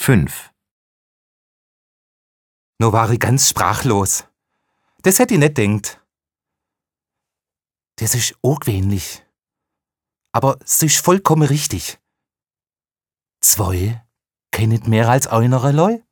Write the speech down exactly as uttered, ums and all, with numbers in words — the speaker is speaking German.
fünf. No war ich ganz sprachlos. Das hätt ich nicht denkt. Das ist ungewöhnlich. Aber es ist vollkommen richtig. Zwei kennet mehr als einerlei.